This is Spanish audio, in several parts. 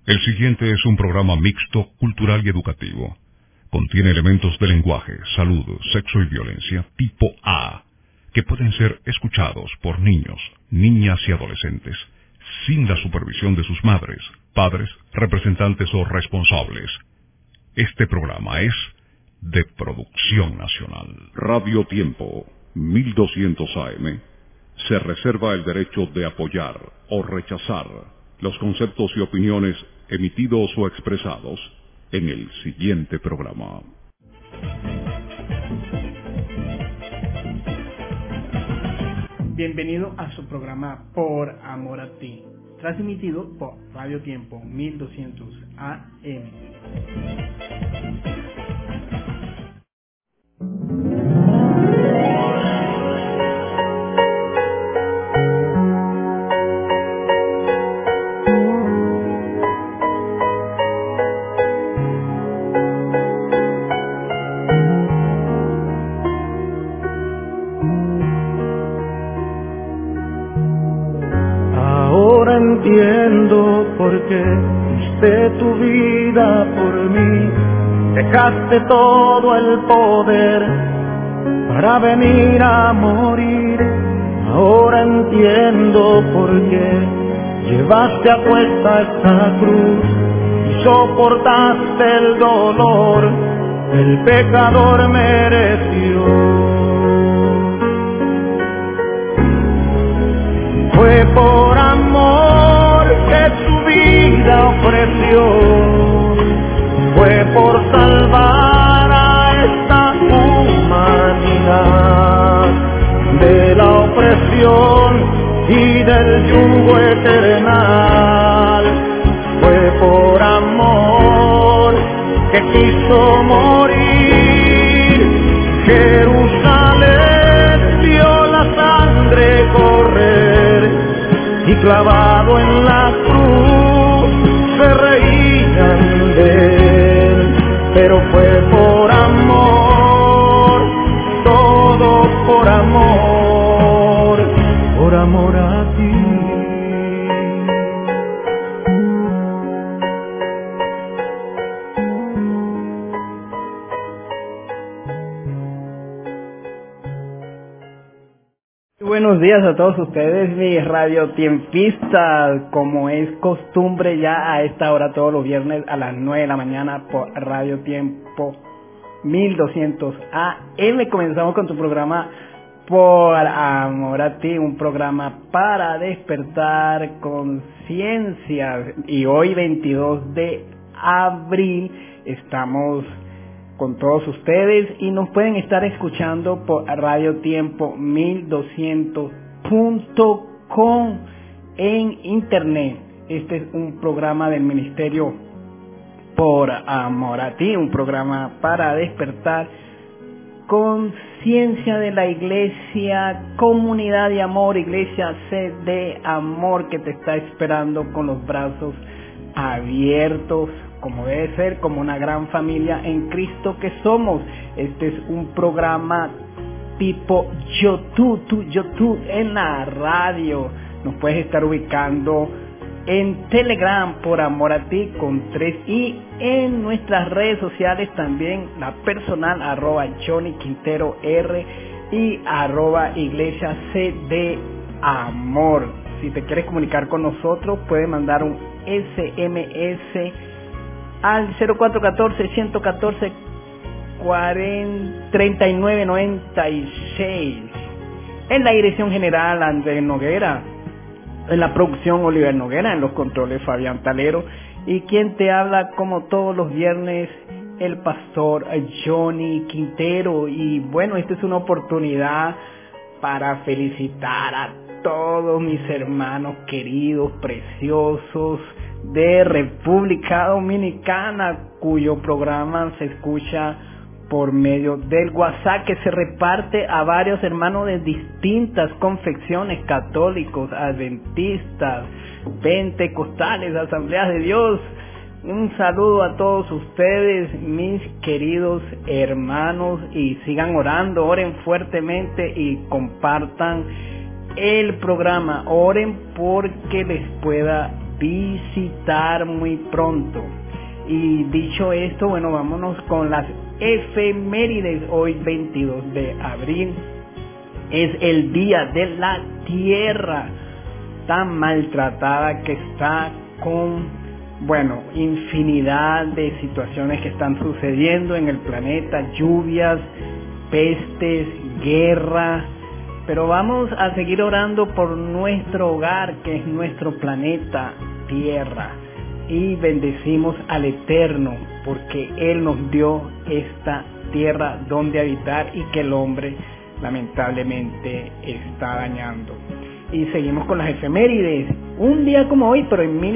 El siguiente es un programa mixto, cultural y educativo. Contiene elementos de lenguaje, salud, sexo y violencia tipo A, que pueden ser escuchados por niños, niñas y adolescentes, sin la supervisión de sus madres, padres, representantes o responsables. Este programa es de producción nacional. Radio Tiempo, 1200 AM, se reserva el derecho de apoyar o rechazar los conceptos y opiniones emitidos o expresados en el siguiente programa. Bienvenido a su programa Por Amor a Ti, transmitido por Radio Tiempo 1200 AM. Entiendo por qué diste tu vida por mí, dejaste todo el poder para venir a morir. Ahora entiendo por qué llevaste a cuesta esta cruz y soportaste el dolor que el pecador mereció. Fue por amor que su vida ofreció, fue por salvar a esta humanidad de la opresión y del yugo eternal. Fue por amor que quiso morir. Jerusalén vio la sangre correr y clavado en la cruz se reían de él, pero fue por amor, todo por amor a ti. Buenos días a todos ustedes, mis radiotiempistas. Como es costumbre ya a esta hora todos los viernes a las 9 de la mañana por Radio Tiempo 1200 AM comenzamos con tu programa Por Amor a Ti, un programa para despertar conciencia. Y hoy 22 de abril estamos con todos ustedes y nos pueden estar escuchando por Radio Tiempo 1200.com en internet. Este es un programa del Ministerio Por Amor a Ti, un programa para despertar conciencia de la iglesia, comunidad de amor, iglesia Sed de Amor, que te está esperando con los brazos abiertos, como debe ser, como una gran familia en Cristo que somos. Este es un programa tipo YouTube en la radio. Nos puedes estar ubicando en Telegram Por Amor a Ti con 3i, en nuestras redes sociales también, la personal @Johnny Quintero R y @Iglesia C de Amor. Si te quieres comunicar con nosotros, puedes mandar un SMS al 0414-114-3996. En la dirección general, Andrés Noguera. En la producción, Oliver Noguera. En los controles, Fabián Talero. Y quien te habla como todos los viernes, el pastor Johnny Quintero. Y bueno, esta es una oportunidad para felicitar a todos mis hermanos queridos, preciosos, de República Dominicana, cuyo programa se escucha por medio del WhatsApp, que se reparte a varios hermanos de distintas confesiones, católicos, adventistas, pentecostales, asambleas de Dios. Un saludo a todos ustedes, mis queridos hermanos, y sigan orando, oren fuertemente y compartan el programa, oren porque les pueda visitar muy pronto. Y dicho esto, bueno, vámonos con las efemérides. Hoy 22 de abril es el Día de la Tierra, tan maltratada que está con, bueno, infinidad de situaciones que están sucediendo en el planeta, lluvias, pestes, guerra, pero vamos a seguir orando por nuestro hogar, que es nuestro planeta Tierra, y bendecimos al Eterno, porque Él nos dio esta tierra donde habitar y que el hombre lamentablemente está dañando. Y seguimos con las efemérides. Un día como hoy, pero en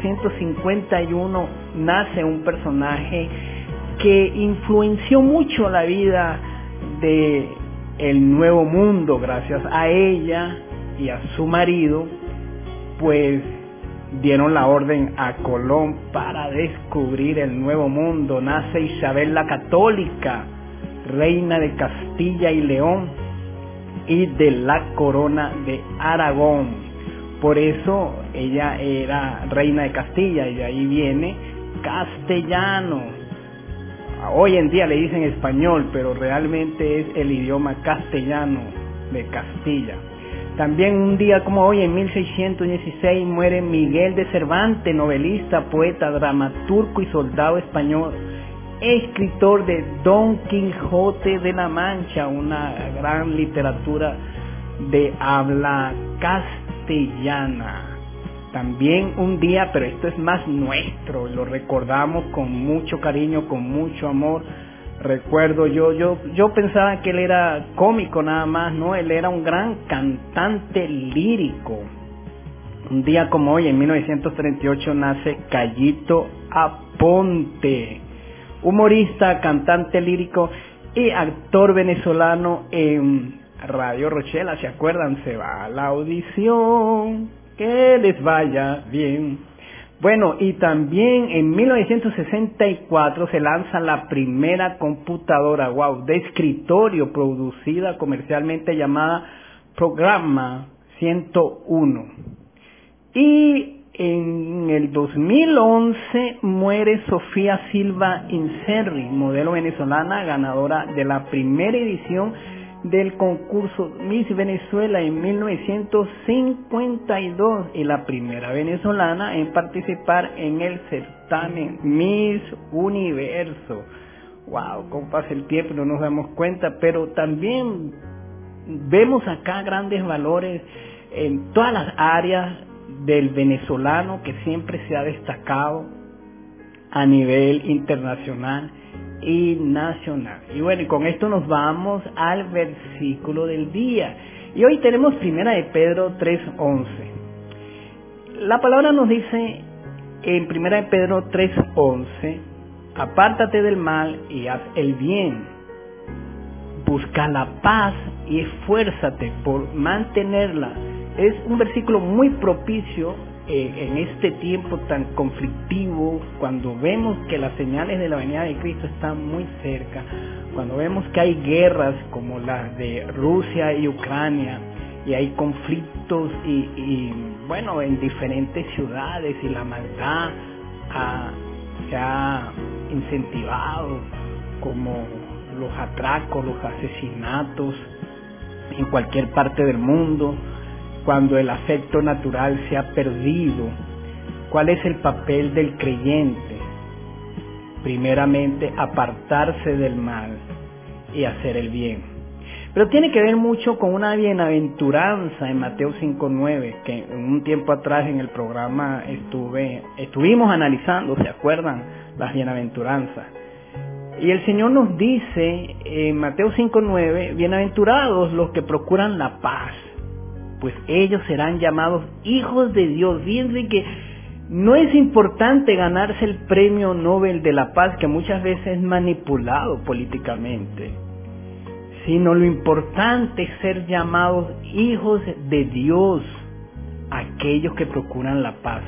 1451, nace un personaje que influenció mucho la vida de el Nuevo Mundo. Gracias a ella y a su marido, pues dieron la orden a Colón para descubrir el Nuevo Mundo. Nace Isabel la Católica, reina de Castilla y León y de la corona de Aragón. Por eso ella era reina de Castilla y de ahí viene castellano. Hoy en día le dicen español, pero realmente es el idioma castellano de Castilla. También un día como hoy, en 1616, muere Miguel de Cervantes, novelista, poeta, dramaturgo y soldado español, escritor de Don Quijote de la Mancha, una gran literatura de habla castellana. También un día, pero esto es más nuestro, lo recordamos con mucho cariño, con mucho amor. Recuerdo, yo pensaba que él era cómico nada más, no, él era un gran cantante lírico. Un día como hoy, en 1938, nace Cayito Aponte, humorista, cantante lírico y actor venezolano en Radio Rochela. ¿Se acuerdan? Se va a la audición, que les vaya bien. Bueno, y también en 1964 se lanza la primera computadora, de escritorio producida comercialmente, llamada Programa 101. Y en el 2011 muere Sofía Silva Inserri, modelo venezolana, ganadora de la primera edición del concurso Miss Venezuela en 1952 y la primera venezolana en participar en el certamen Miss Universo. Wow, cómo pasa el tiempo, no nos damos cuenta, pero también vemos acá grandes valores en todas las áreas del venezolano, que siempre se ha destacado a nivel internacional y nacional. Y bueno, y con esto nos vamos al versículo del día. Y hoy tenemos Primera de Pedro 3:11. La palabra nos dice en Primera de Pedro 3:11: apártate del mal y haz el bien. Busca la paz y esfuérzate por mantenerla. Es un versículo muy propicio en este tiempo tan conflictivo, cuando vemos que las señales de la venida de Cristo están muy cerca, cuando vemos que hay guerras como las de Rusia y Ucrania, y hay conflictos y bueno, en diferentes ciudades, y la maldad se ha incentivado, como los atracos, los asesinatos en cualquier parte del mundo. Cuando el afecto natural se ha perdido, ¿cuál es el papel del creyente? Primeramente, apartarse del mal y hacer el bien. Pero tiene que ver mucho con una bienaventuranza en Mateo 5:9, que en un tiempo atrás en el programa estuvimos analizando, ¿se acuerdan? Las bienaventuranzas. Y el Señor nos dice en Mateo 5:9, bienaventurados los que procuran la paz, pues ellos serán llamados hijos de Dios. Fíjense que no es importante ganarse el premio Nobel de la Paz, que muchas veces es manipulado políticamente, sino lo importante es ser llamados hijos de Dios, aquellos que procuran la paz.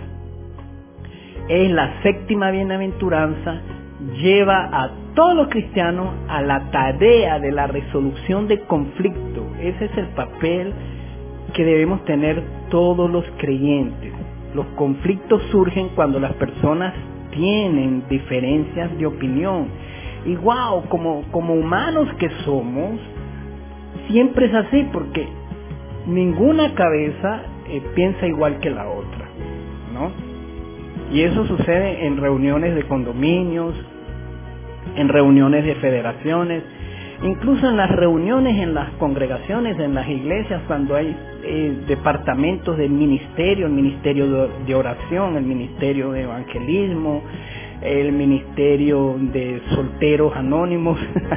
Es la séptima bienaventuranza, lleva a todos los cristianos a la tarea de la resolución de conflictos. Ese es el papel que debemos tener todos los creyentes. Los conflictos surgen cuando las personas tienen diferencias de opinión. Y wow, como humanos que somos, siempre es así, porque ninguna cabeza piensa igual que la otra, ¿no? Y eso sucede en reuniones de condominios, en reuniones de federaciones, incluso en las reuniones, en las congregaciones, en las iglesias, cuando hay departamentos del ministerio, el ministerio de oración, el ministerio de evangelismo, el ministerio de solteros anónimos,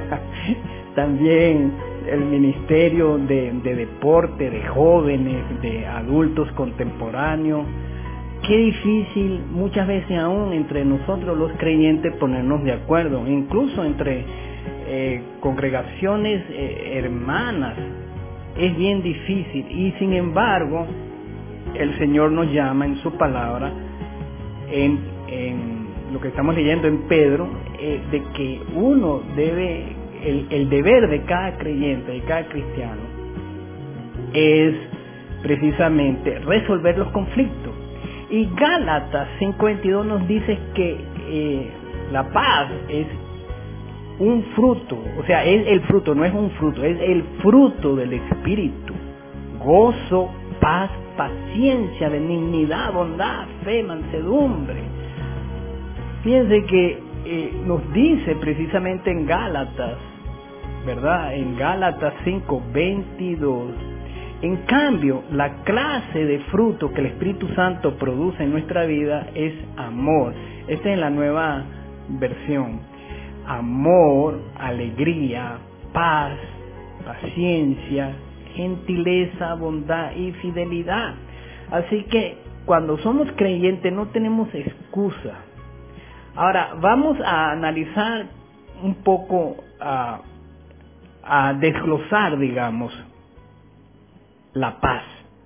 también el ministerio de deporte, de jóvenes, de adultos contemporáneos. Qué difícil muchas veces aún entre nosotros los creyentes ponernos de acuerdo, incluso entre congregaciones hermanas, es bien difícil. Y sin embargo, el Señor nos llama en su palabra, en lo que estamos leyendo en Pedro, de que uno debe, el deber de cada creyente, de cada cristiano, es precisamente resolver los conflictos. Y Gálatas 5:22 nos dice que la paz es un fruto, o sea, es el fruto, no es un fruto, es el fruto del Espíritu: gozo, paz, paciencia, benignidad, bondad, fe, mansedumbre. Fíjense que nos dice precisamente en Gálatas, ¿verdad? En Gálatas 5:22. En cambio, la clase de fruto que el Espíritu Santo produce en nuestra vida es amor. Esta es la nueva versión. Amor, alegría, paz, paciencia, gentileza, bondad y fidelidad. Así que cuando somos creyentes no tenemos excusa. Ahora vamos a analizar un poco, a desglosar, digamos, la paz.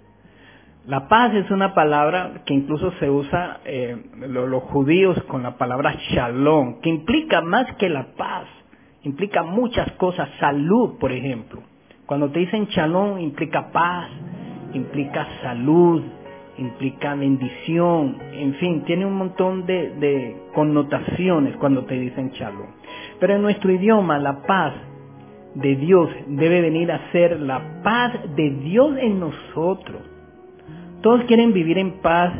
La paz es una palabra que incluso se usa los judíos con la palabra shalom, que implica más que la paz, implica muchas cosas. Salud, por ejemplo. Cuando te dicen shalom, implica paz, implica salud, implica bendición, en fin, tiene un montón de connotaciones cuando te dicen shalom. Pero en nuestro idioma, la paz de Dios debe venir a ser la paz de Dios en nosotros. Todos quieren vivir en paz,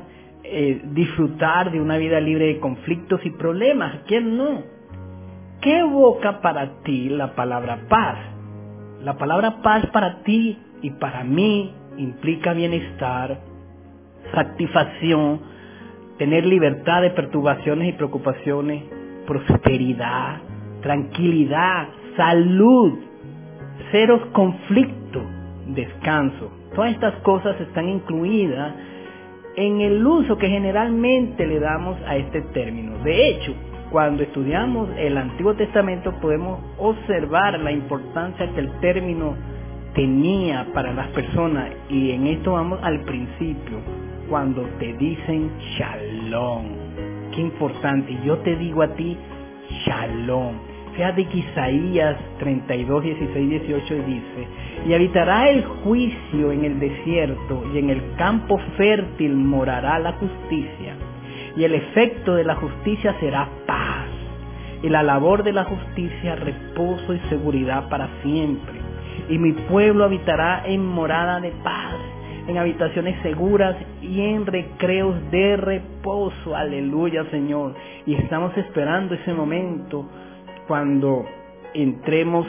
disfrutar de una vida libre de conflictos y problemas. ¿Quién no? ¿Qué evoca para ti la palabra paz? La palabra paz para ti y para mí implica bienestar, satisfacción, tener libertad de perturbaciones y preocupaciones, prosperidad, tranquilidad, salud, ceros conflictos, descanso. Todas estas cosas están incluidas en el uso que generalmente le damos a este término. De hecho, cuando estudiamos el Antiguo Testamento podemos observar la importancia que el término tenía para las personas, y en esto vamos al principio, cuando te dicen shalom. Qué importante, yo te digo a ti shalom. Fíjate que Isaías 32, 16, 18 dice: y habitará el juicio en el desierto, y en el campo fértil morará la justicia, y el efecto de la justicia será paz, y la labor de la justicia reposo y seguridad para siempre. Y mi pueblo habitará en morada de paz, en habitaciones seguras y en recreos de reposo. Aleluya, Señor. Y estamos esperando ese momento cuando entremos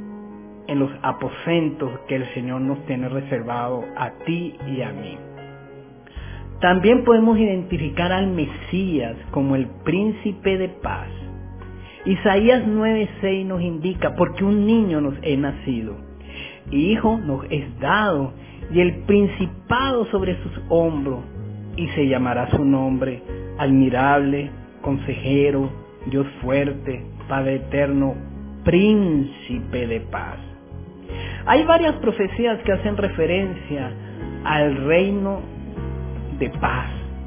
en los aposentos que el Señor nos tiene reservado a ti y a mí. También podemos identificar al Mesías como el príncipe de paz. Isaías 9:6 nos indica: porque un niño nos es nacido, hijo nos es dado, y el principado sobre sus hombros, y se llamará su nombre admirable, consejero, Dios fuerte, Padre eterno, príncipe de paz. Hay varias profecías que hacen referencia al reino de paz,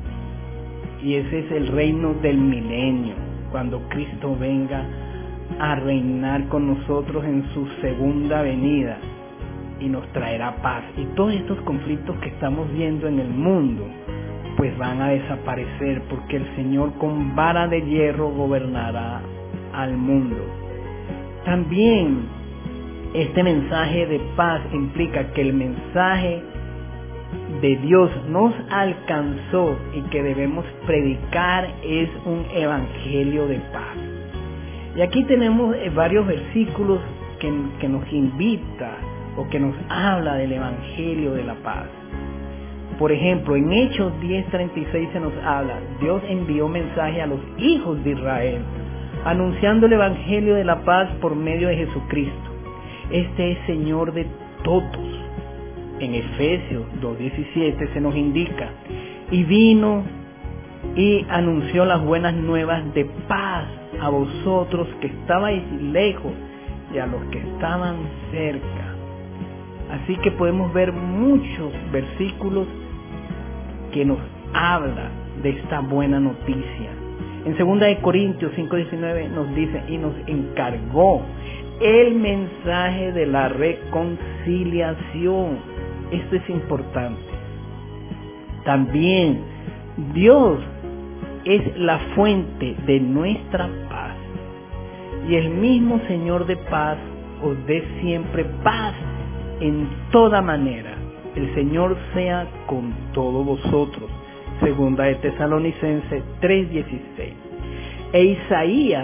y ese es el reino del milenio, cuando Cristo venga a reinar con nosotros en su segunda venida y nos traerá paz. Y todos estos conflictos que estamos viendo en el mundo pues van a desaparecer, porque el Señor con vara de hierro gobernará al mundo. También este mensaje de paz implica que el mensaje de Dios nos alcanzó y que debemos predicar es un evangelio de paz. Y aquí tenemos varios versículos que nos invita o que nos habla del evangelio de la paz. Por ejemplo, en Hechos 10:36 se nos habla: Dios envió mensaje a los hijos de Israel, anunciando el evangelio de la paz por medio de Jesucristo. Este es Señor de todos. En Efesios 2:17 se nos indica: y vino y anunció las buenas nuevas de paz a vosotros que estabais lejos y a los que estaban cerca. Así que podemos ver muchos versículos que nos habla de esta buena noticia. En 2 Corintios 5:19 nos dice: y nos encargó el mensaje de la reconciliación. Esto es importante. También Dios es la fuente de nuestra paz, y el mismo Señor de paz os dé siempre paz en toda manera. El Señor sea con todos vosotros. 2 Tesalonicenses 3:16. E Isaías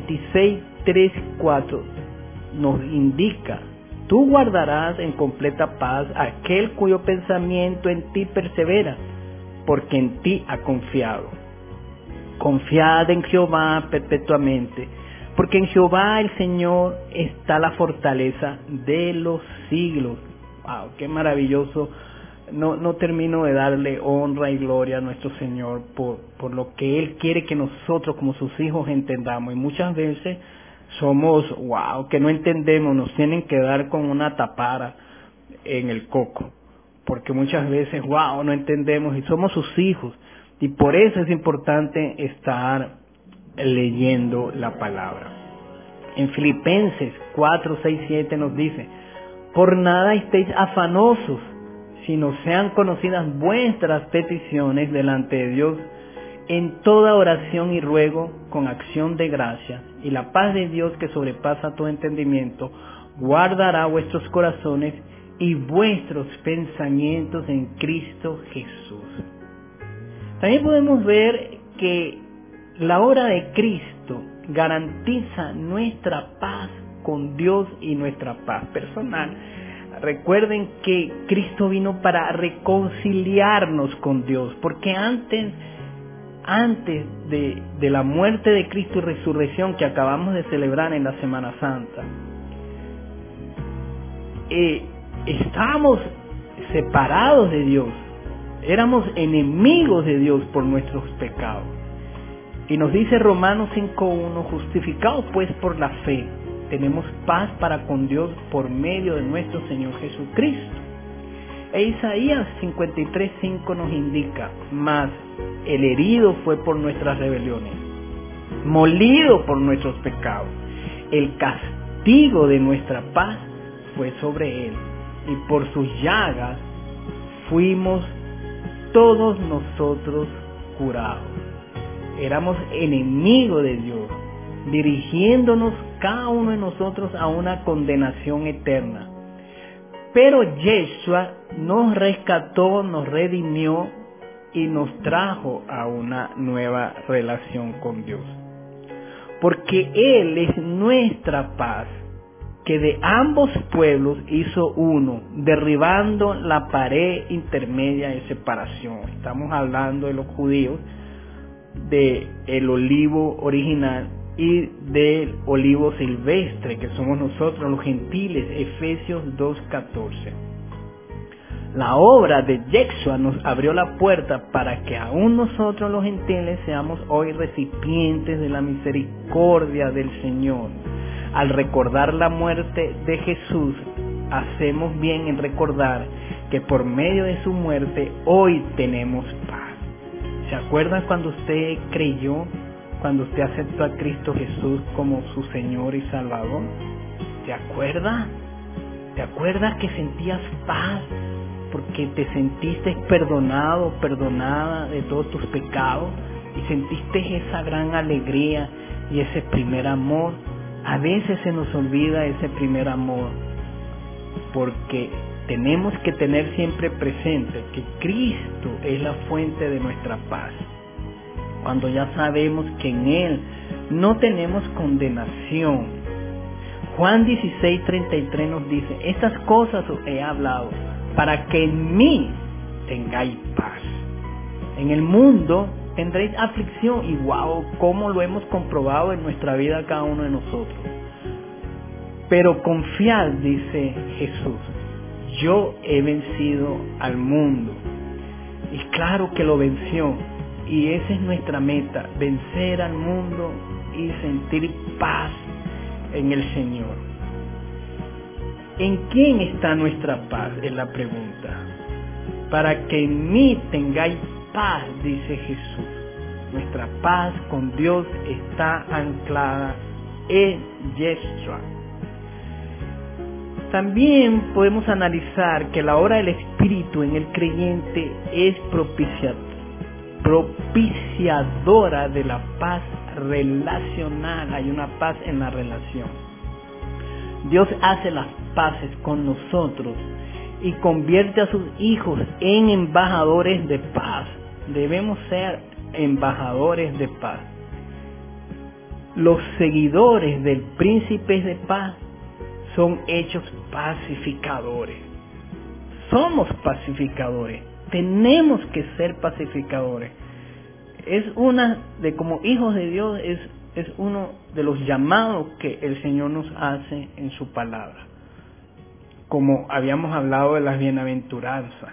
26:3-4 nos indica: tú guardarás en completa paz aquel cuyo pensamiento en ti persevera, porque en ti ha confiado. Confiad en Jehová perpetuamente, porque en Jehová el Señor está la fortaleza de los siglos. ¡Wow! ¡Qué maravilloso! No termino de darle honra y gloria a nuestro Señor por lo que Él quiere que nosotros como sus hijos entendamos. Y muchas veces somos, que no entendemos, nos tienen que dar con una tapara en el coco. Porque muchas veces, no entendemos y somos sus hijos. Y por eso es importante estar leyendo la palabra. En Filipenses 4:6-7 nos dice: por nada estéis afanosos, sino sean conocidas vuestras peticiones delante de Dios en toda oración y ruego con acción de gracia, y la paz de Dios que sobrepasa todo entendimiento guardará vuestros corazones y vuestros pensamientos en Cristo Jesús. También podemos ver que la obra de Cristo garantiza nuestra paz con Dios y nuestra paz personal. Recuerden que Cristo vino para reconciliarnos con Dios, porque antes de la muerte de Cristo y resurrección que acabamos de celebrar en la Semana Santa, estábamos separados de Dios, éramos enemigos de Dios por nuestros pecados. Y nos dice Romanos 5:1: justificados pues por la fe, tenemos paz para con Dios por medio de nuestro Señor Jesucristo. E Isaías 53:5 nos indica: mas el herido fue por nuestras rebeliones, molido por nuestros pecados, el castigo de nuestra paz fue sobre él, y por sus llagas fuimos todos nosotros curados. Éramos enemigos de Dios, dirigiéndonos cada uno de nosotros a una condenación eterna. Pero Yeshua nos rescató, nos redimió y nos trajo a una nueva relación con Dios. Porque Él es nuestra paz, que de ambos pueblos hizo uno, derribando la pared intermedia de separación. Estamos hablando de los judíos, del olivo original y del olivo silvestre, que somos nosotros los gentiles. Efesios 2:14. La obra de Yeshua nos abrió la puerta para que aún nosotros los gentiles seamos hoy recipientes de la misericordia del Señor. Al recordar la muerte de Jesús, hacemos bien en recordar que por medio de su muerte hoy tenemos paz. ¿Se acuerdan cuando usted creyó? Cuando usted aceptó a Cristo Jesús como su Señor y Salvador. ¿Te acuerdas? ¿Te acuerdas que sentías paz? porque te sentiste perdonado, perdonada de todos tus pecados y sentiste esa gran alegría y ese primer amor. A veces se nos olvida ese primer amor, porque tenemos que tener siempre presente que Cristo es la fuente de nuestra paz. Cuando ya sabemos que en Él no tenemos condenación. Juan 16:33 nos dice: estas cosas os he hablado para que en mí tengáis paz. En el mundo tendréis aflicción, y wow, cómo lo hemos comprobado en nuestra vida cada uno de nosotros. Pero confiad, dice Jesús, yo he vencido al mundo. Y claro que lo venció, y esa es nuestra meta, vencer al mundo y sentir paz en el Señor. ¿En quién está nuestra paz? Es la pregunta. Para que en mí tengáis paz, dice Jesús. Nuestra paz con Dios está anclada en Yeshua. También podemos analizar que la obra del Espíritu en el creyente es propiciadora de la paz relacional. Hay una paz en la relación. Dios hace las paces con nosotros y convierte a sus hijos en embajadores de paz. Debemos ser embajadores de paz. Los seguidores del príncipe de paz son hechos pacificadores. Somos pacificadores. Tenemos que ser pacificadores. Es una de, como hijos de Dios, es uno de los llamados que el Señor nos hace en su palabra. Como habíamos hablado de las bienaventuranzas.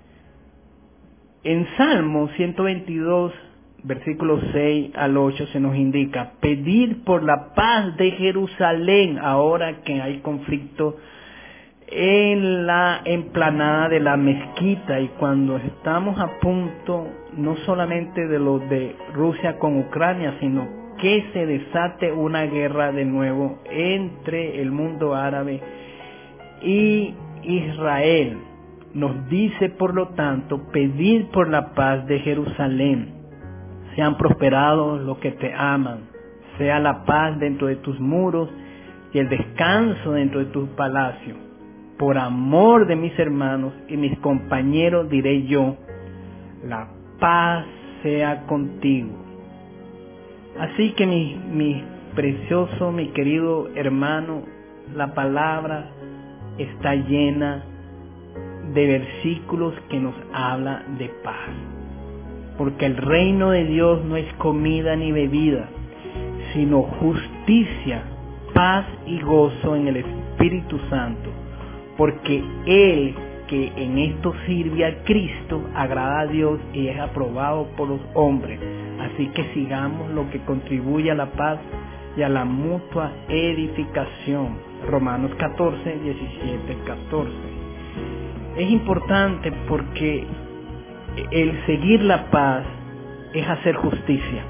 En Salmo 122, versículos 6 al 8 se nos indica: pedid por la paz de Jerusalén, ahora que hay conflicto en la emplanada de la mezquita, y cuando estamos a punto no solamente de lo de Rusia con Ucrania, sino que se desate una guerra de nuevo entre el mundo árabe y Israel. Nos dice, por lo tanto, pedid por la paz de Jerusalén. Sean prosperados los que te aman, sea la paz dentro de tus muros y el descanso dentro de tus palacios. Por amor de mis hermanos y mis compañeros diré yo: la paz sea contigo. Así que mi precioso, mi querido hermano, la palabra está llena de versículos que nos habla de paz. Porque el reino de Dios no es comida ni bebida, sino justicia, paz y gozo en el Espíritu Santo. Porque Él que en esto sirve a Cristo agrada a Dios y es aprobado por los hombres. Así que sigamos lo que contribuye a la paz y a la mutua edificación. Romanos 14, 17, 14. Es importante porque el seguir la paz es hacer justicia.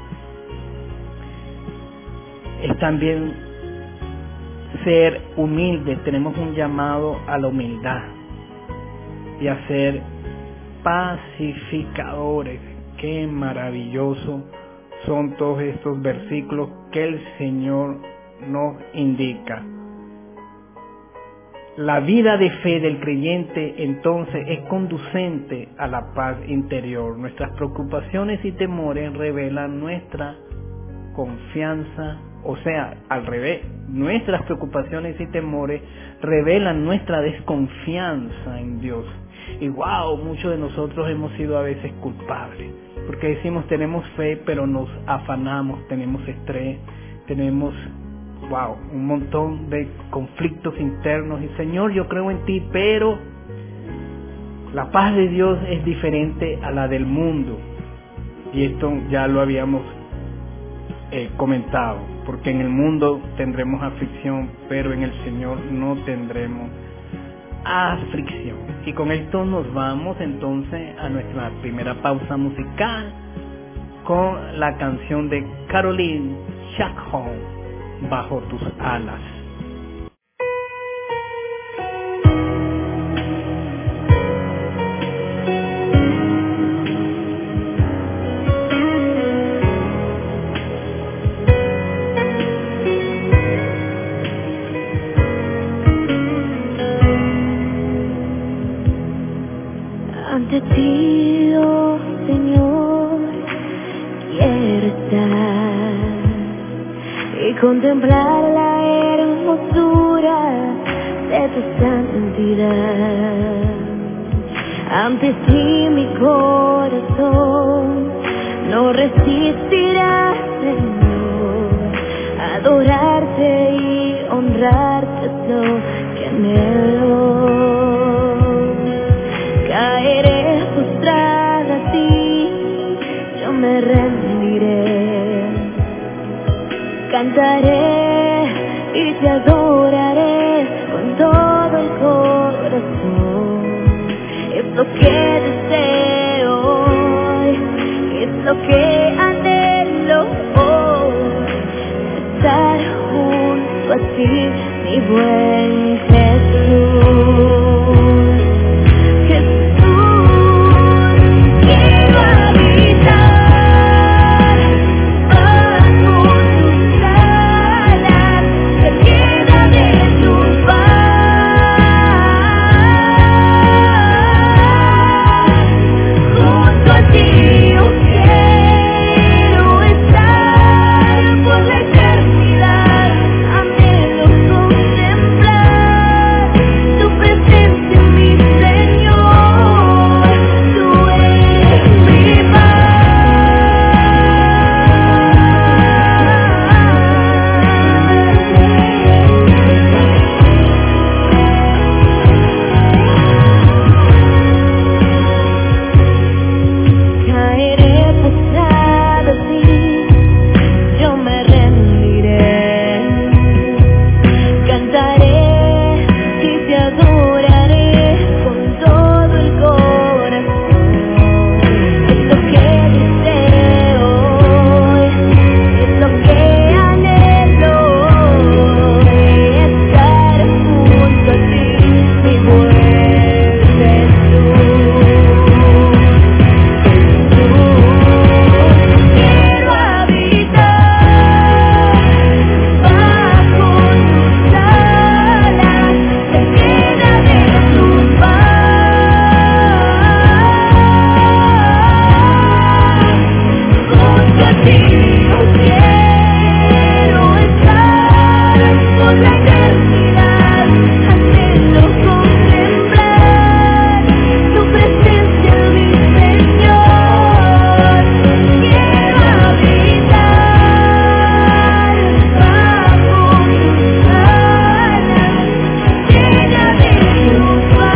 Es también ser humilde. Tenemos un llamado a la humildad y a ser pacificadores. Qué maravilloso son todos estos versículos que el Señor nos indica. La vida de fe del creyente entonces es conducente a la paz interior. Nuestras preocupaciones y temores revelan nuestra confianza, o sea, al revés, nuestras preocupaciones y temores revelan nuestra desconfianza en Dios. Y wow, muchos de nosotros hemos sido a veces culpables, porque decimos tenemos fe, pero nos afanamos, tenemos estrés, tenemos un montón de conflictos internos. Y Señor, yo creo en ti, pero la paz de Dios es diferente a la del mundo. Y esto ya lo habíamos comentado, porque en el mundo tendremos aflicción, pero en el Señor no tendremos aflicción. Y con esto nos vamos entonces a nuestra primera pausa musical con la canción de Caroline Chacón, Bajo tus alas. y contemplar la hermosura de tu santidad. Ante ti mi corazón no resistirá, Señor, adorarte y honrarte es lo que anhelo. Caeré postrada a ti, yo me rendiré, cantaré y te adoraré con todo el corazón. Es lo que deseo hoy, es lo que anhelo hoy, estar junto a ti, mi buen Jesús. Quiero habitar bajo tus alas, cerquita de tu paz. Junto a ti yo quiero estar por la eternidad. Anhelo contemplar tu presencia, mi Señor. Tú eres mi paz. Caeré postrada a ti, yo me rendiré, cantaré y te adoraré con todo el corazón. Es lo que deseo hoy, es lo que anhelo hoy, estar junto a ti, mi buen Jesús. Quiero habitar bajo tus alas, cerquita de tu paz. Junto a ti yo quiero estar por la eternidad. Anhelo contemplar tu presencia, mi Señor. Quiero habitar bajo tus alas, llena de tu paz.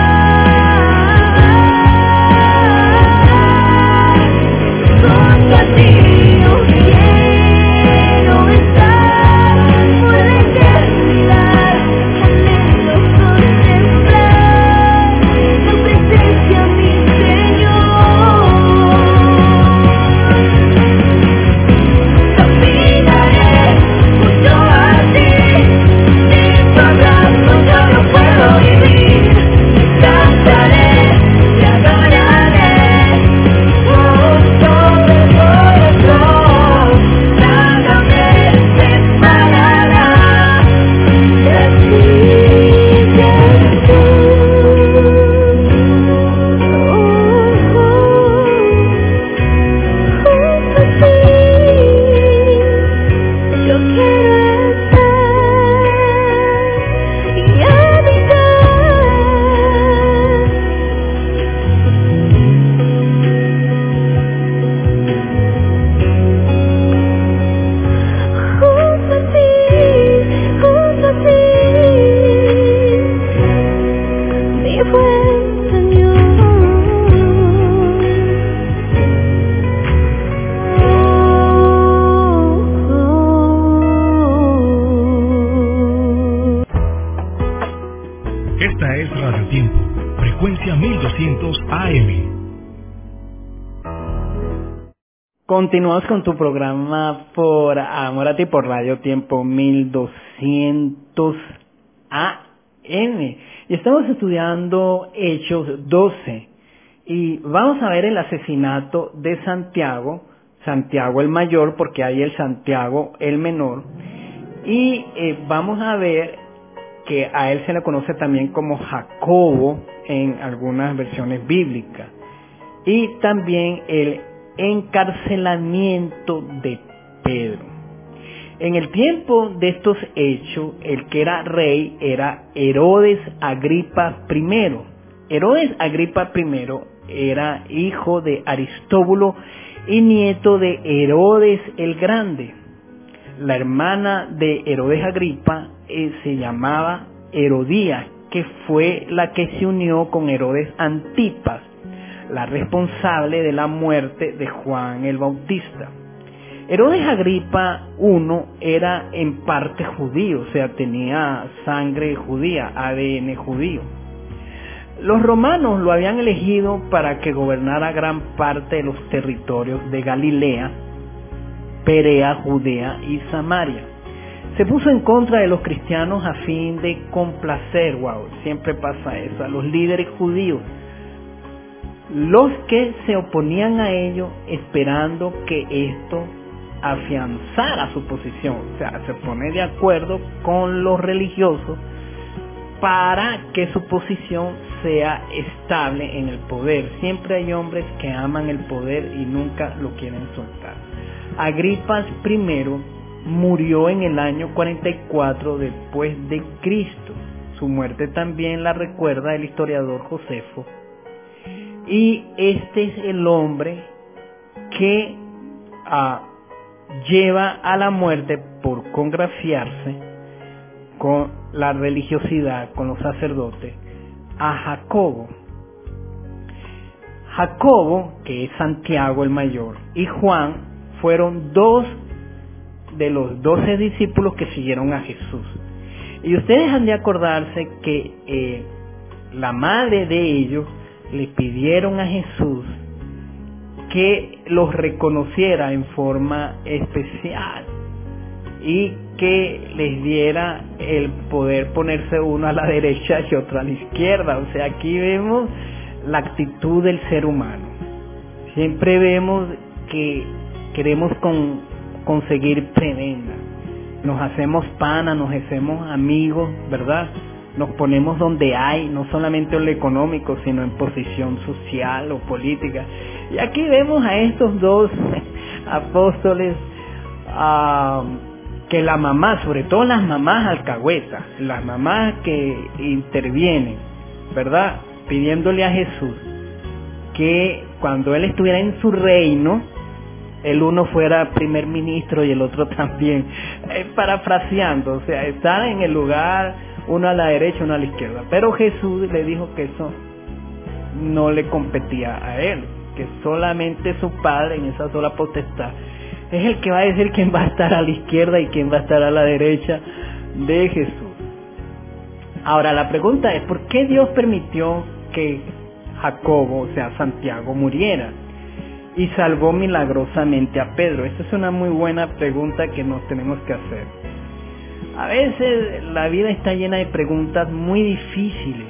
Junto a ti yo quiero estar por la eternidad. Anhelo contemplar tu presencia, mi Señor. Caminaré junto a ti, sin tu abrazo yo no puedo vivir. Cantaré, te adoraré con todo el corazón. Nada me separará de ti, junto a ti yo quiero estar y habitar. Junto a ti, mi buen Señor. Esta es Radio Tiempo, frecuencia 1200 AM. Continuamos con tu programa por Amor a ti por Radio Tiempo 1200 AM. Y estamos estudiando Hechos 12. Y vamos a ver el asesinato de Santiago, Santiago el mayor, porque hay el Santiago el menor. Y vamos a ver que a él se le conoce también como Jacobo en algunas versiones bíblicas. Y también el encarcelamiento de Pedro. En el tiempo de estos hechos, el que era rey era Herodes Agripa I. Herodes Agripa I era hijo de Aristóbulo y nieto de Herodes el Grande. La hermana de Herodes Agripa se llamaba Herodías, que fue la que se unió con Herodes Antipas, la responsable de la muerte de Juan el Bautista. Herodes Agripa I era en parte judío, o sea, tenía sangre judía, ADN judío. Los romanos lo habían elegido para que gobernara gran parte de los territorios de Galilea, Perea, Judea y Samaria. Se puso en contra de los cristianos a fin de complacer, siempre pasa eso, a los líderes judíos, los que se oponían a ello esperando que esto afianzara su posición, o sea, se pone de acuerdo con los religiosos para que su posición sea estable en el poder. Siempre hay hombres que aman el poder y nunca lo quieren soltar. Agripas I murió en el año 44 después de Cristo. Su muerte también la recuerda el historiador Josefo. Y este es el hombre que lleva a la muerte por congraciarse con la religiosidad, con los sacerdotes, a Jacobo. Jacobo, que es Santiago el mayor, y Juan fueron dos de los 12 discípulos que siguieron a Jesús. Y ustedes han de acordarse que la madre de ellos le pidieron a Jesús que los reconociera en forma especial y que les diera el poder ponerse uno a la derecha y otro a la izquierda. O sea, aquí vemos la actitud del ser humano. Siempre vemos que queremos conseguir prebenda. Nos hacemos pana, nos hacemos amigos, ¿verdad? Nos ponemos donde hay, no solamente en lo económico, sino en posición social o política. Y aquí vemos a estos dos apóstoles, que la mamá, sobre todo las mamás alcahuetas, las mamás que intervienen, ¿verdad? Pidiéndole a Jesús que cuando él estuviera en su reino, el uno fuera primer ministro y el otro también, parafraseando, o sea, estar en el lugar, uno a la derecha, uno a la izquierda. Pero Jesús le dijo que eso no le competía a él, que solamente su Padre en esa sola potestad es el que va a decir quién va a estar a la izquierda y quién va a estar a la derecha de Jesús. Ahora la pregunta es, ¿por qué Dios permitió que Jacobo, o sea Santiago, muriera y salvó milagrosamente a Pedro? Esta es una muy buena pregunta que nos tenemos que hacer. A veces la vida está llena de preguntas muy difíciles.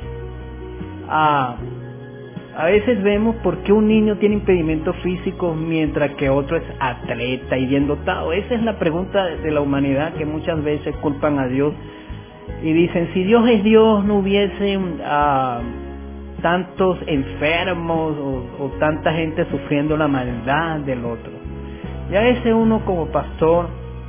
A veces vemos por qué un niño tiene impedimentos físicos mientras que otro es atleta y bien dotado. Esa es la pregunta de la humanidad, que muchas veces culpan a Dios y dicen, si Dios es Dios, no hubiese tantos enfermos o tanta gente sufriendo la maldad del otro. Y a veces uno como pastor,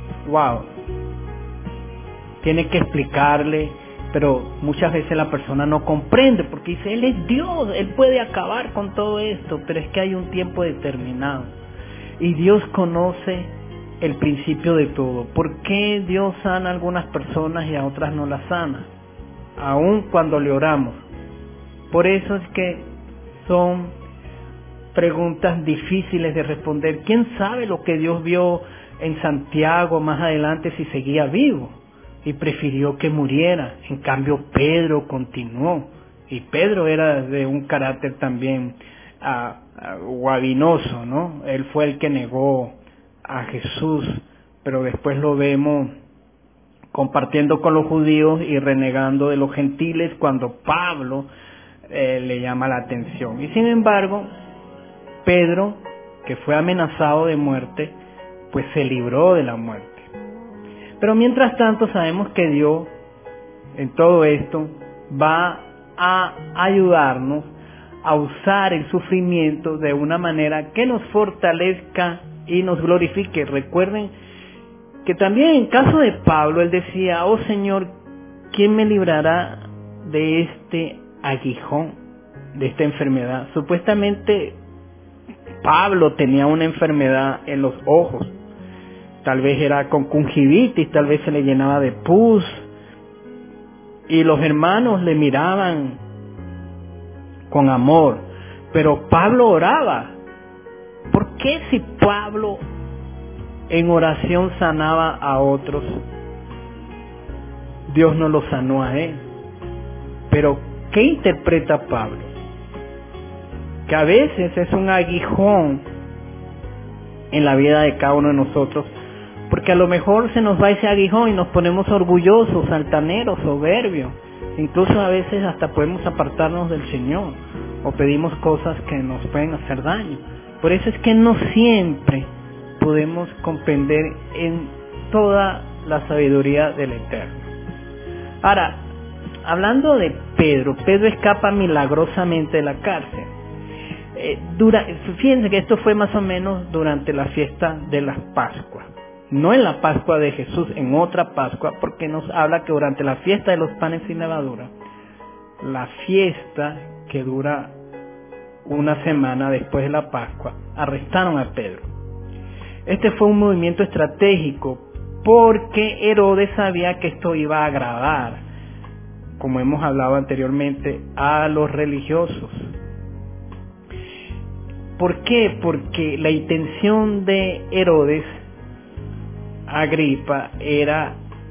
tiene que explicarle, pero muchas veces la persona no comprende porque dice, Él es Dios, Él puede acabar con todo esto, pero es que hay un tiempo determinado y Dios conoce el principio de todo. ¿Por qué Dios sana a algunas personas y a otras no las sana? Aun cuando le oramos. Por eso es que son preguntas difíciles de responder. ¿Quién sabe lo que Dios vio en Santiago más adelante si seguía vivo? Y prefirió que muriera. En cambio Pedro continuó. Y Pedro era de un carácter también guabinoso, ¿no? Él fue el que negó a Jesús, pero después lo vemos compartiendo con los judíos y renegando de los gentiles cuando Pablo le llama la atención. Y sin embargo, Pedro, que fue amenazado de muerte, pues se libró de la muerte. Pero mientras tanto sabemos que Dios en todo esto va a ayudarnos a usar el sufrimiento de una manera que nos fortalezca y nos glorifique. Recuerden Que también en caso de Pablo, él decía, oh Señor, ¿quién me librará de este aguijón, de esta enfermedad? Supuestamente Pablo tenía una enfermedad en los ojos. Tal vez era conjuntivitis, tal vez se le llenaba de pus. Y los hermanos le miraban con amor. Pero Pablo oraba. ¿Por qué si Pablo en oración sanaba a otros, Dios no lo sanó a él? Pero ¿qué interpreta Pablo? Que a veces es un aguijón en la vida de cada uno de nosotros, porque a lo mejor se nos va ese aguijón y nos ponemos orgullosos, altaneros, soberbios. Incluso a veces hasta podemos apartarnos del Señor o pedimos cosas que nos pueden hacer daño. Por eso es que no siempre podemos comprender en toda la sabiduría del Eterno. Ahora, hablando de Pedro escapa milagrosamente de la cárcel. Fíjense que esto fue más o menos durante la fiesta de las Pascuas. No en la Pascua de Jesús, en otra Pascua, porque nos habla que durante la fiesta de los panes sin levadura, la fiesta que dura una semana después de la Pascua, arrestaron a Pedro. Este fue un movimiento estratégico porque Herodes sabía que esto iba a agradar, como hemos hablado anteriormente, a los religiosos. ¿Por qué? Porque la intención de Herodes Agripa era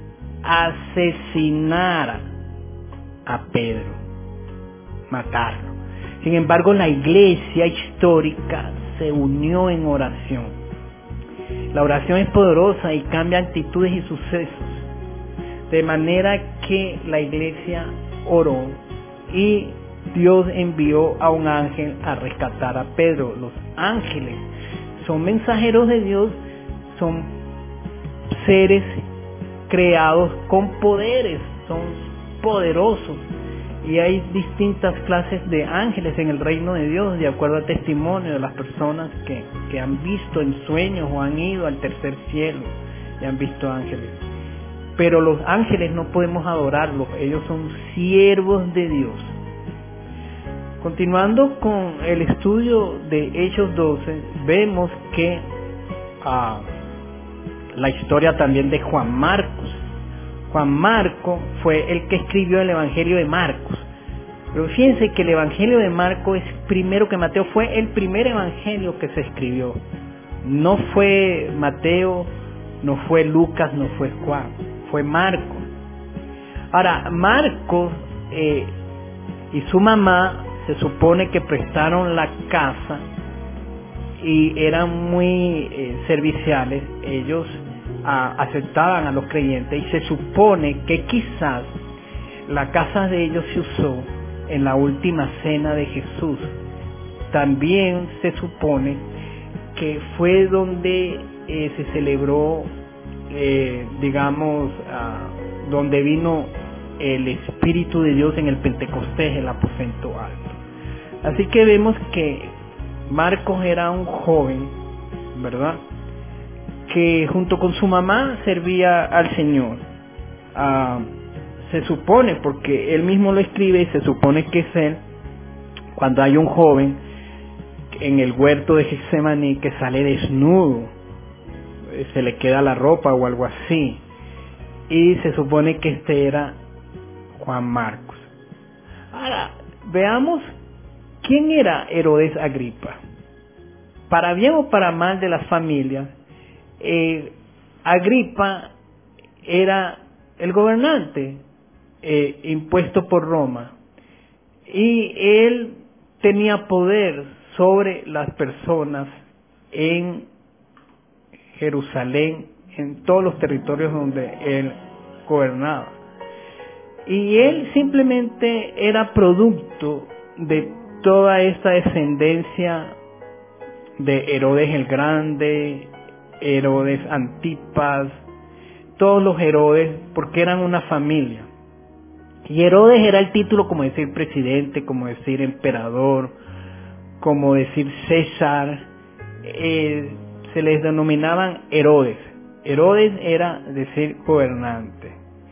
asesinar a Pedro, matarlo. Sin embargo, la iglesia histórica se unió en oración. La oración es poderosa y cambia actitudes y sucesos. De manera que la iglesia oró y Dios envió a un ángel a rescatar a Pedro. Los ángeles son mensajeros de Dios, son seres creados con poderes, son poderosos. Y hay distintas clases de ángeles en el reino de Dios, de acuerdo al testimonio de las personas que han visto en sueños o han ido al tercer cielo y han visto ángeles. Pero los ángeles no podemos adorarlos, ellos son siervos de Dios. Continuando con el estudio de Hechos 12, vemos que la historia también de Juan Marcos. Juan Marcos fue el que escribió el Evangelio de Marcos. Pero fíjense que el Evangelio de Marcos es primero que Mateo, fue el primer evangelio que se escribió. No fue Mateo, no fue Lucas, no fue Juan, fue Marcos. Ahora, Marcos y su mamá se supone que prestaron la casa y eran muy serviciales. Ellos aceptaban a los creyentes y se supone que quizás la casa de ellos se usó en la última cena de Jesús. También se supone que fue donde se celebró, donde vino el Espíritu de Dios en el Pentecostés, el aposento alto. Así que vemos que Marcos era un joven, ¿verdad?, que junto con su mamá servía al Señor. Se supone, porque él mismo lo escribe y se supone que es él, cuando hay un joven en el huerto de Getsemaní que sale desnudo, se le queda la ropa o algo así, y se supone que este era Juan Marcos. Ahora, veamos quién era Herodes Agripa. Para bien o para mal de la familia, Agripa era el gobernante impuesto por Roma, y él tenía poder sobre las personas en Jerusalén, en todos los territorios donde él gobernaba. Y él simplemente era producto de toda esta descendencia de Herodes el Grande, Herodes Antipas, todos los Herodes, porque eran una familia. Y Herodes era el título como decir presidente, como decir emperador, como decir César. Se les denominaban Herodes. Herodes era decir gobernante.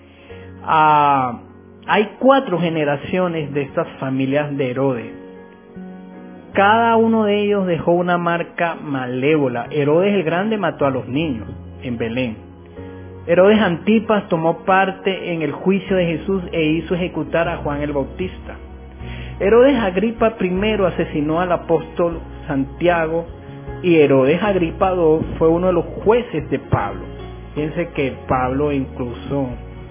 Hay 4 generaciones de estas familias de Herodes. Cada uno de ellos dejó una marca malévola. Herodes el Grande mató a los niños en Belén. Herodes Antipas tomó parte en el juicio de Jesús e hizo ejecutar a Juan el Bautista. Herodes Agripa I asesinó al apóstol Santiago y Herodes Agripa II fue uno de los jueces de Pablo. Fíjense que Pablo incluso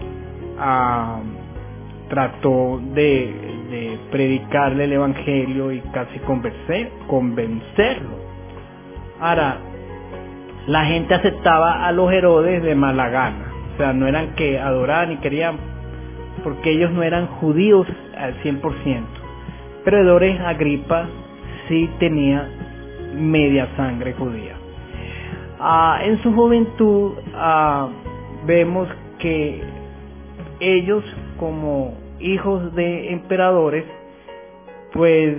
trató de predicarle el evangelio y casi convencerlo. Ahora, la gente aceptaba a los Herodes de mala gana, o sea, no eran que adoraban y querían, porque ellos no eran judíos al 100%, pero Herodes Agripa sí tenía media sangre judía. En su juventud vemos que ellos, como hijos de emperadores, pues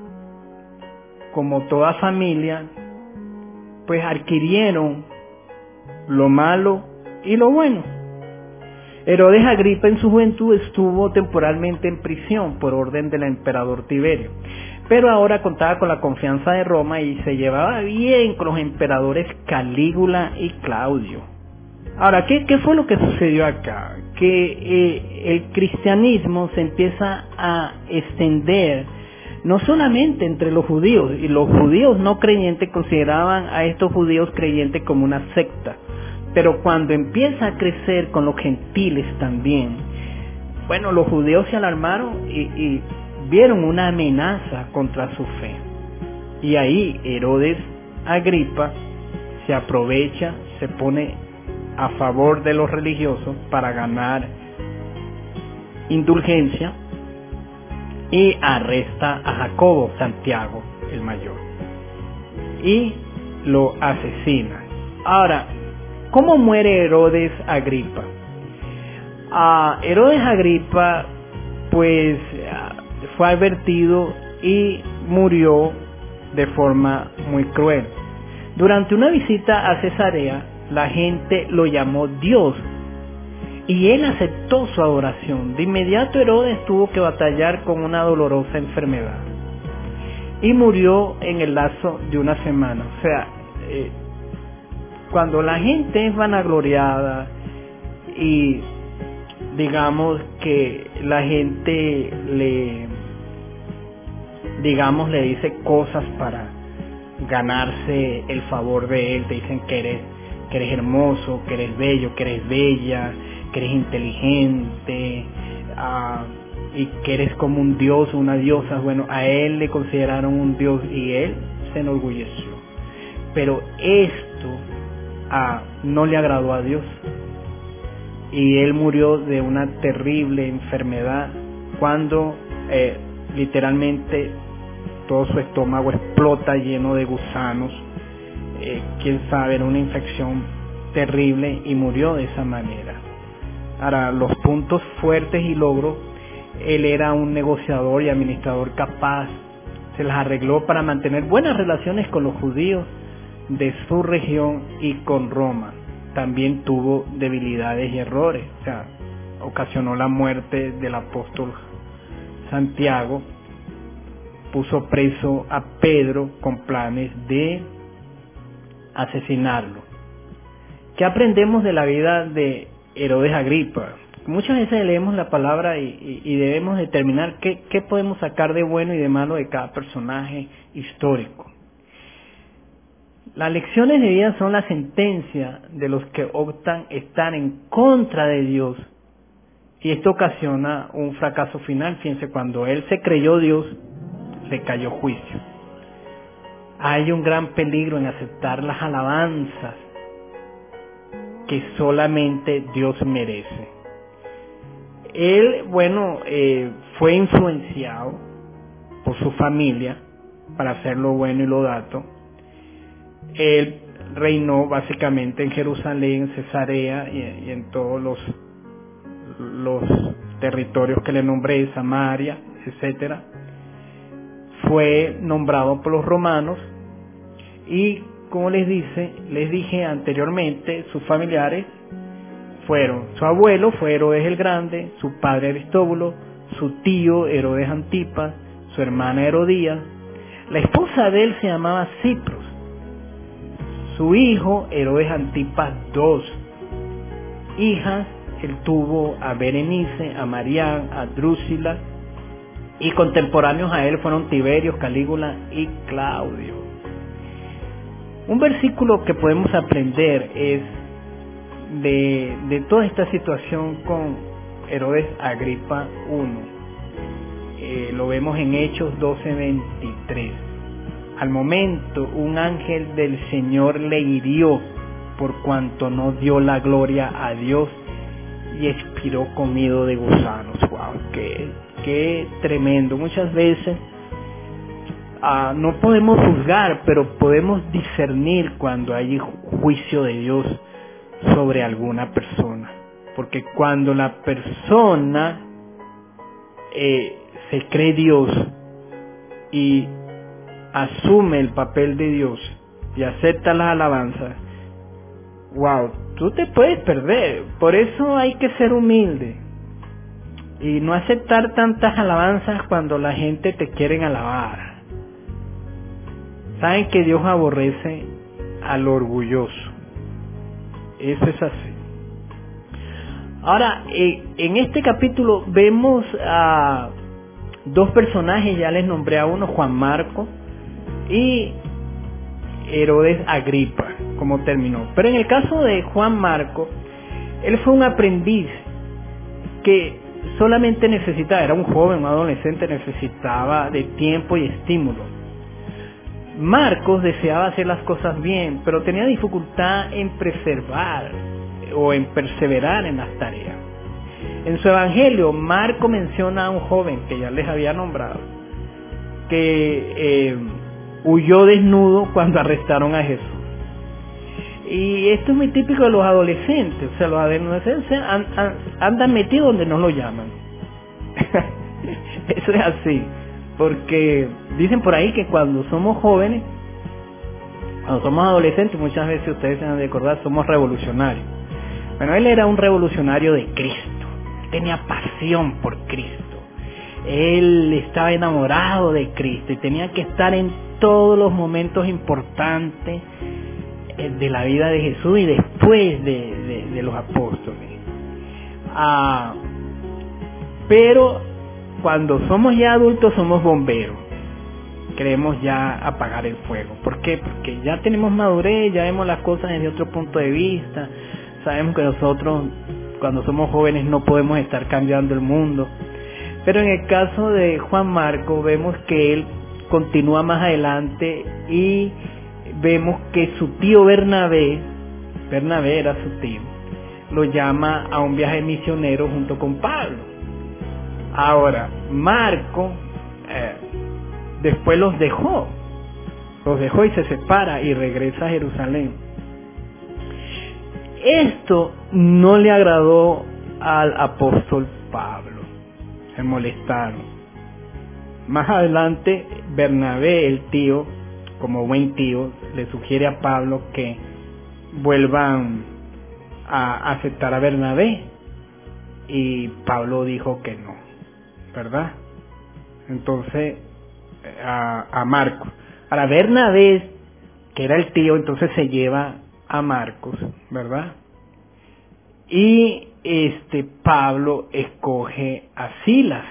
como toda familia, pues adquirieron lo malo y lo bueno. Herodes Agripa en su juventud estuvo temporalmente en prisión por orden del emperador Tiberio, pero ahora contaba con la confianza de Roma y se llevaba bien con los emperadores Calígula y Claudio. Ahora, ¿qué fue lo que sucedió acá? Que el cristianismo se empieza a extender no solamente entre los judíos, y los judíos no creyentes consideraban a estos judíos creyentes como una secta, pero cuando empieza a crecer con los gentiles también, bueno, los judíos se alarmaron y vieron una amenaza contra su fe. Y ahí Herodes Agripa se aprovecha, se pone a favor de los religiosos para ganar indulgencia y arresta a Jacobo, Santiago, el mayor, y lo asesina. Ahora, ¿cómo muere Herodes Agripa? Herodes Agripa, pues, fue advertido y murió de forma muy cruel. Durante una visita a Cesarea, la gente lo llamó Dios y él aceptó su adoración. De inmediato Herodes tuvo que batallar con una dolorosa enfermedad y murió en el lapso de una semana. O sea, cuando la gente es vanagloriada y digamos que la gente le dice cosas para ganarse el favor de él, te dicen que eres hermoso, que eres bello, que eres bella, que eres inteligente, y que eres como un dios o una diosa. Bueno, a él le consideraron un dios y él se enorgulleció. Pero esto no le agradó a Dios y él murió de una terrible enfermedad cuando literalmente todo su estómago explota lleno de gusanos. Quién sabe, era una infección terrible y murió de esa manera. Ahora, los puntos fuertes y logros: él era un negociador y administrador capaz, se las arregló para mantener buenas relaciones con los judíos de su región y con Roma. También tuvo debilidades y errores, o sea, ocasionó la muerte del apóstol Santiago, puso preso a Pedro con planes de asesinarlo. ¿Qué aprendemos de la vida de Herodes Agripa? Muchas veces leemos la palabra y debemos determinar qué podemos sacar de bueno y de malo de cada personaje histórico. Las lecciones de vida son la sentencia de los que optan estar en contra de Dios, y esto ocasiona un fracaso final. Fíjense, cuando él se creyó Dios, le cayó juicio. Hay un gran peligro en aceptar las alabanzas que solamente Dios merece. Él, fue influenciado por su familia para hacer lo bueno y lo dato. Él reinó básicamente en Jerusalén, Cesarea y en todos los territorios que le nombré, Samaria, etcétera. Fue nombrado por los romanos y como les dije anteriormente, sus familiares fueron, su abuelo fue Herodes el Grande, su padre Aristóbulo, su tío Herodes Antipas, su hermana Herodías, la esposa de él se llamaba Cipros, su hijo Herodes Antipas II, hijas, él tuvo a Berenice, a Marián, a Drusila, y contemporáneos a él fueron Tiberio, Calígula y Claudio. Un versículo que podemos aprender es de toda esta situación con Herodes Agripa I. Lo vemos en Hechos 12:23. Al momento un ángel del Señor le hirió por cuanto no dio la gloria a Dios y expiró comido de gusanos. Wow, qué tremendo. Muchas veces no podemos juzgar, pero podemos discernir cuando hay juicio de Dios sobre alguna persona, porque cuando la persona se cree Dios y asume el papel de Dios y acepta las alabanzas, wow, tú te puedes perder. Por eso hay que ser humilde y no aceptar tantas alabanzas cuando la gente te quiere alabar. Saben que Dios aborrece al orgulloso. Eso es así. Ahora, en este capítulo vemos a dos personajes, ya les nombré a uno, Juan Marco y Herodes Agripa, como terminó. Pero en el caso de Juan Marco, él fue un aprendiz que solamente necesitaba, era un joven, un adolescente, necesitaba de tiempo y estímulo. Marcos deseaba hacer las cosas bien, pero tenía dificultad en preservar o en perseverar en las tareas. En su evangelio, Marco menciona a un joven que ya les había nombrado, que huyó desnudo cuando arrestaron a Jesús. Y esto es muy típico de los adolescentes. O sea, los adolescentes andan metidos donde no lo llaman. Eso es así. Porque dicen por ahí que cuando somos jóvenes, cuando somos adolescentes, muchas veces ustedes se han de acordar, somos revolucionarios. Bueno, él era un revolucionario de Cristo. Tenía pasión por Cristo. Él estaba enamorado de Cristo y tenía que estar en todos los momentos importantes de la vida de Jesús y después de los apóstoles. Pero cuando somos ya adultos somos bomberos. Queremos ya apagar el fuego. ¿Por qué? Porque ya tenemos madurez, ya vemos las cosas desde otro punto de vista. Sabemos que nosotros cuando somos jóvenes no podemos estar cambiando el mundo. Pero en el caso de Juan Marco vemos que él continúa más adelante y vemos que su tío Bernabé era su tío, lo llama a un viaje misionero junto con Pablo. Ahora, Marco después los dejó y se separa y regresa a Jerusalén. Esto no le agradó al apóstol Pablo, se molestaron. Más adelante, Bernabé, el tío, como buen tío, le sugiere a Pablo que vuelvan a aceptar a Bernabé, y Pablo dijo que no, ¿verdad? Entonces, a Marcos. Ahora, Bernabé, que era el tío, entonces se lleva a Marcos, ¿verdad? Y Pablo escoge a Silas.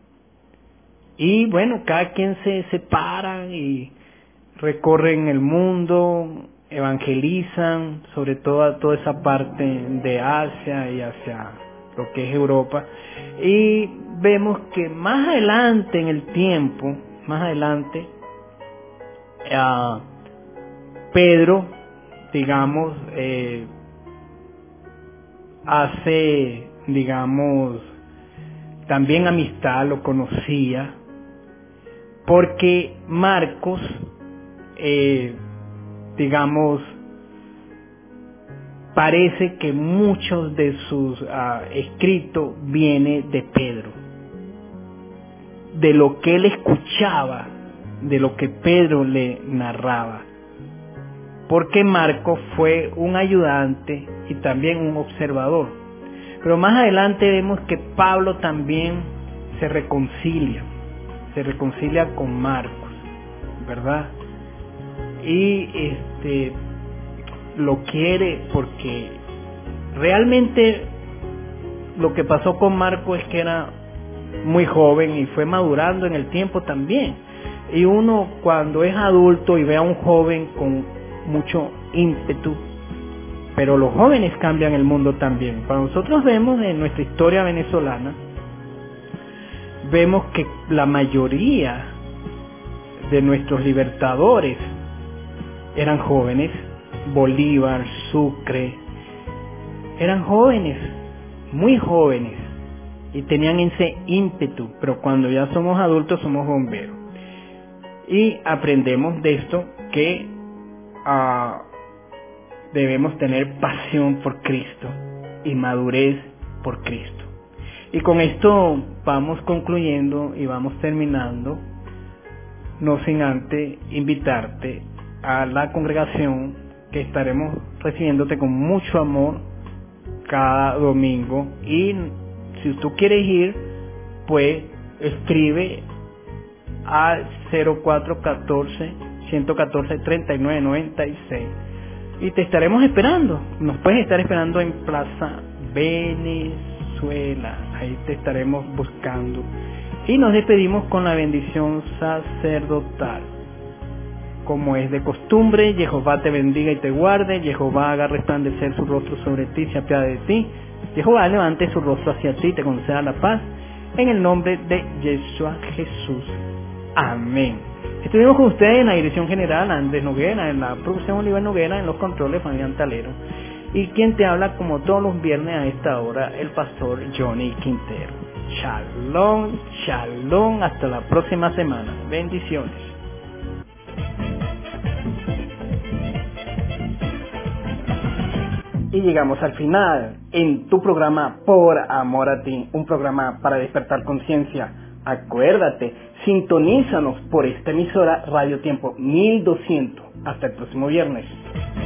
Y bueno, cada quien se separa y recorren el mundo, evangelizan, sobre todo toda esa parte de Asia y hacia lo que es Europa. Y vemos que más adelante en el tiempo, Pedro, digamos, hace, digamos, también amistad, lo conocía, porque Marcos, digamos, parece que muchos de sus escritos viene de Pedro, de lo que él escuchaba, de lo que Pedro le narraba. porque Marcos fue un ayudante y también un observador. Pero más adelante vemos que Pablo también se reconcilia con Marcos, ¿verdad? Y lo quiere porque realmente lo que pasó con Marcos es que era muy joven y fue madurando en el tiempo también. Y uno cuando es adulto y ve a un joven con mucho ímpetu, pero los jóvenes cambian el mundo también. Cuando nosotros vemos en nuestra historia venezolana, vemos que la mayoría de nuestros libertadores eran jóvenes. Bolívar, Sucre, eran jóvenes, muy jóvenes, y tenían ese ímpetu, pero cuando ya somos adultos somos bomberos. Y aprendemos de esto que debemos tener pasión por Cristo y madurez por Cristo. Y con esto vamos concluyendo y vamos terminando, no sin antes invitarte a la congregación que estaremos recibiéndote con mucho amor cada domingo. Y si tú quieres ir, pues escribe al 0414-114-3996 y te estaremos esperando. Nos puedes estar esperando en Plaza Venezuela, ahí te estaremos buscando. Y nos despedimos con la bendición sacerdotal. Como es de costumbre, Jehová te bendiga y te guarde, Jehová haga resplandecer su rostro sobre ti y se apiade de ti, Jehová levante su rostro hacia ti y te conceda la paz, en el nombre de Yeshua Jesús. Amén. Estuvimos con ustedes en la dirección general, Andrés Noguera, en la producción Oliver Noguera, en los controles Fabián Talero, y quien te habla como todos los viernes a esta hora, el pastor Johnny Quintero. Shalom, shalom, hasta la próxima semana. Bendiciones. Y llegamos al final en tu programa Por Amor a Ti, un programa para despertar conciencia. Acuérdate, sintonízanos por esta emisora Radio Tiempo 1200. Hasta el próximo viernes.